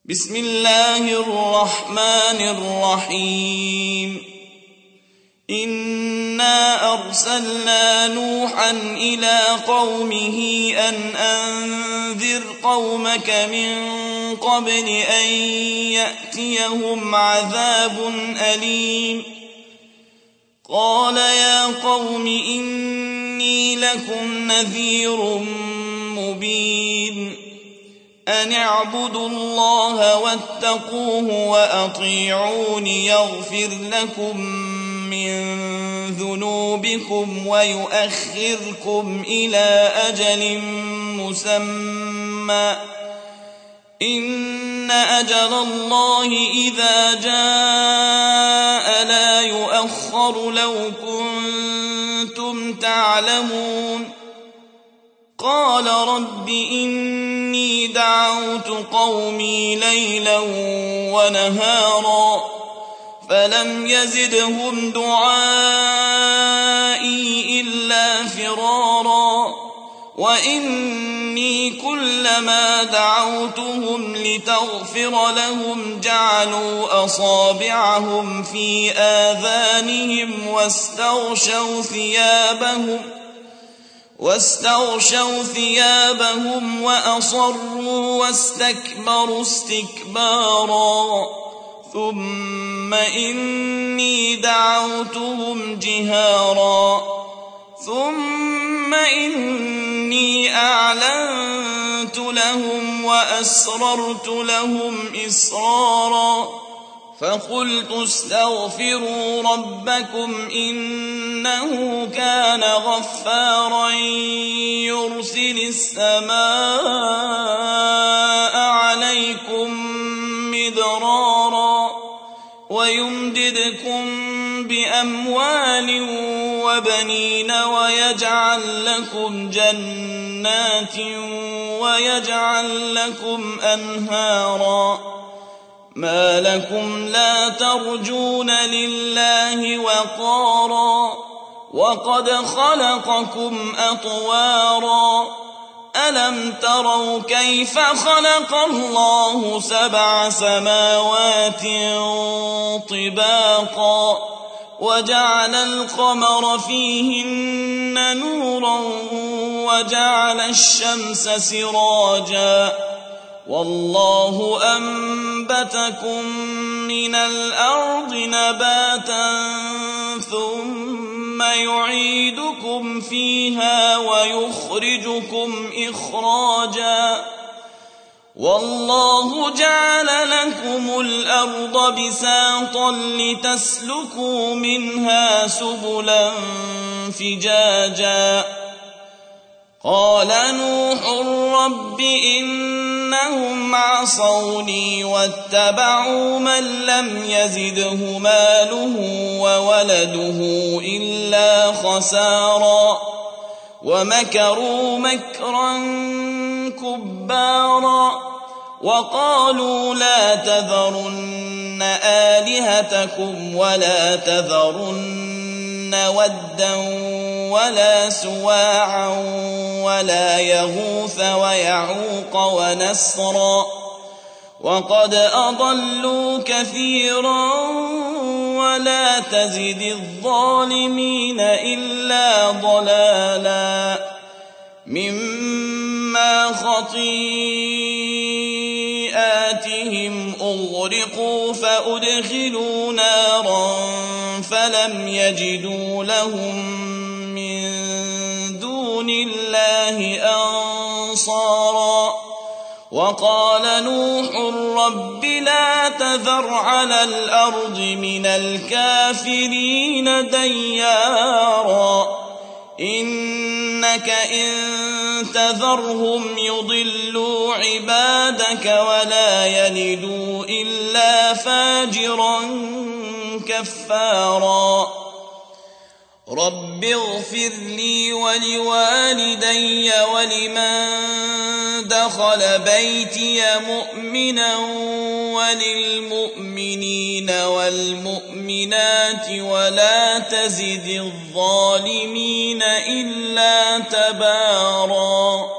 بسم الله الرحمن الرحيم إنا أرسلنا نوحا إلى قومه أن أنذر قومك من قبل أن يأتيهم عذاب أليم قال يا قوم إني لكم نذير مبين أن اعبدوا الله واتقوه وأطيعون يغفر لكم من ذنوبكم ويؤخركم إلى أجل مسمى إن أجل الله إذا جاء لا يؤخر لو كنتم تعلمون قال رب إني دعوت قومي ليلا ونهارا فلم يزدهم دعائي إلا فرارا وإني كلما دعوتهم لتغفر لهم جعلوا أصابعهم في آذانهم واستغشوا ثيابهم وأصروا واستكبروا استكبارا ثم إني دعوتهم جهارا ثم إني أعلنت لهم وأسررت لهم إسرارا فقلت استغفروا ربكم إنه كان غفارا يرسل السماء عليكم مدرارا ويمددكم بأموال وبنين ويجعل لكم جنات ويجعل لكم أنهارا ما لكم لا ترجون لله وقارا وقد خلقكم أطوارا ألم تروا كيف خلق الله 7 سماوات طباقا وجعل القمر فيهن نورا وجعل الشمس سراجا والله أنبتكم من الأرض نباتا ثم يعيدكم فيها ويخرجكم إخراجا والله جعل لكم الأرض بساطا لتسلكوا منها سبلا فجاجا قال نوح رب إنهم عصوني واتبعوا من لم يزده ماله وولده إلا خسارا ومكروا مكرا كبارا وقالوا لا تذرن آلهتكم ولا تذرن ودا ولا سواعا ولا يغوث ويعوق ونسرا وقد أضلوا كثيرا ولا تزد الظالمين إلا ضلالا مما خطيئاتهم أغرقوا فأدخلوا نارا فلم يجدوا لهم من دون الله أنصارا وقال نوح رب لا تذر على الأرض من الكافرين ديارا إنك إن تذرهم يضلوا عبادك ولا يلدوا إلا فاجرا كفارا رب اغفر لي ولوالدي ولمن دخل بيتي مؤمنا وللمؤمنين والمؤمنات ولا تزد الظالمين إلا تبارا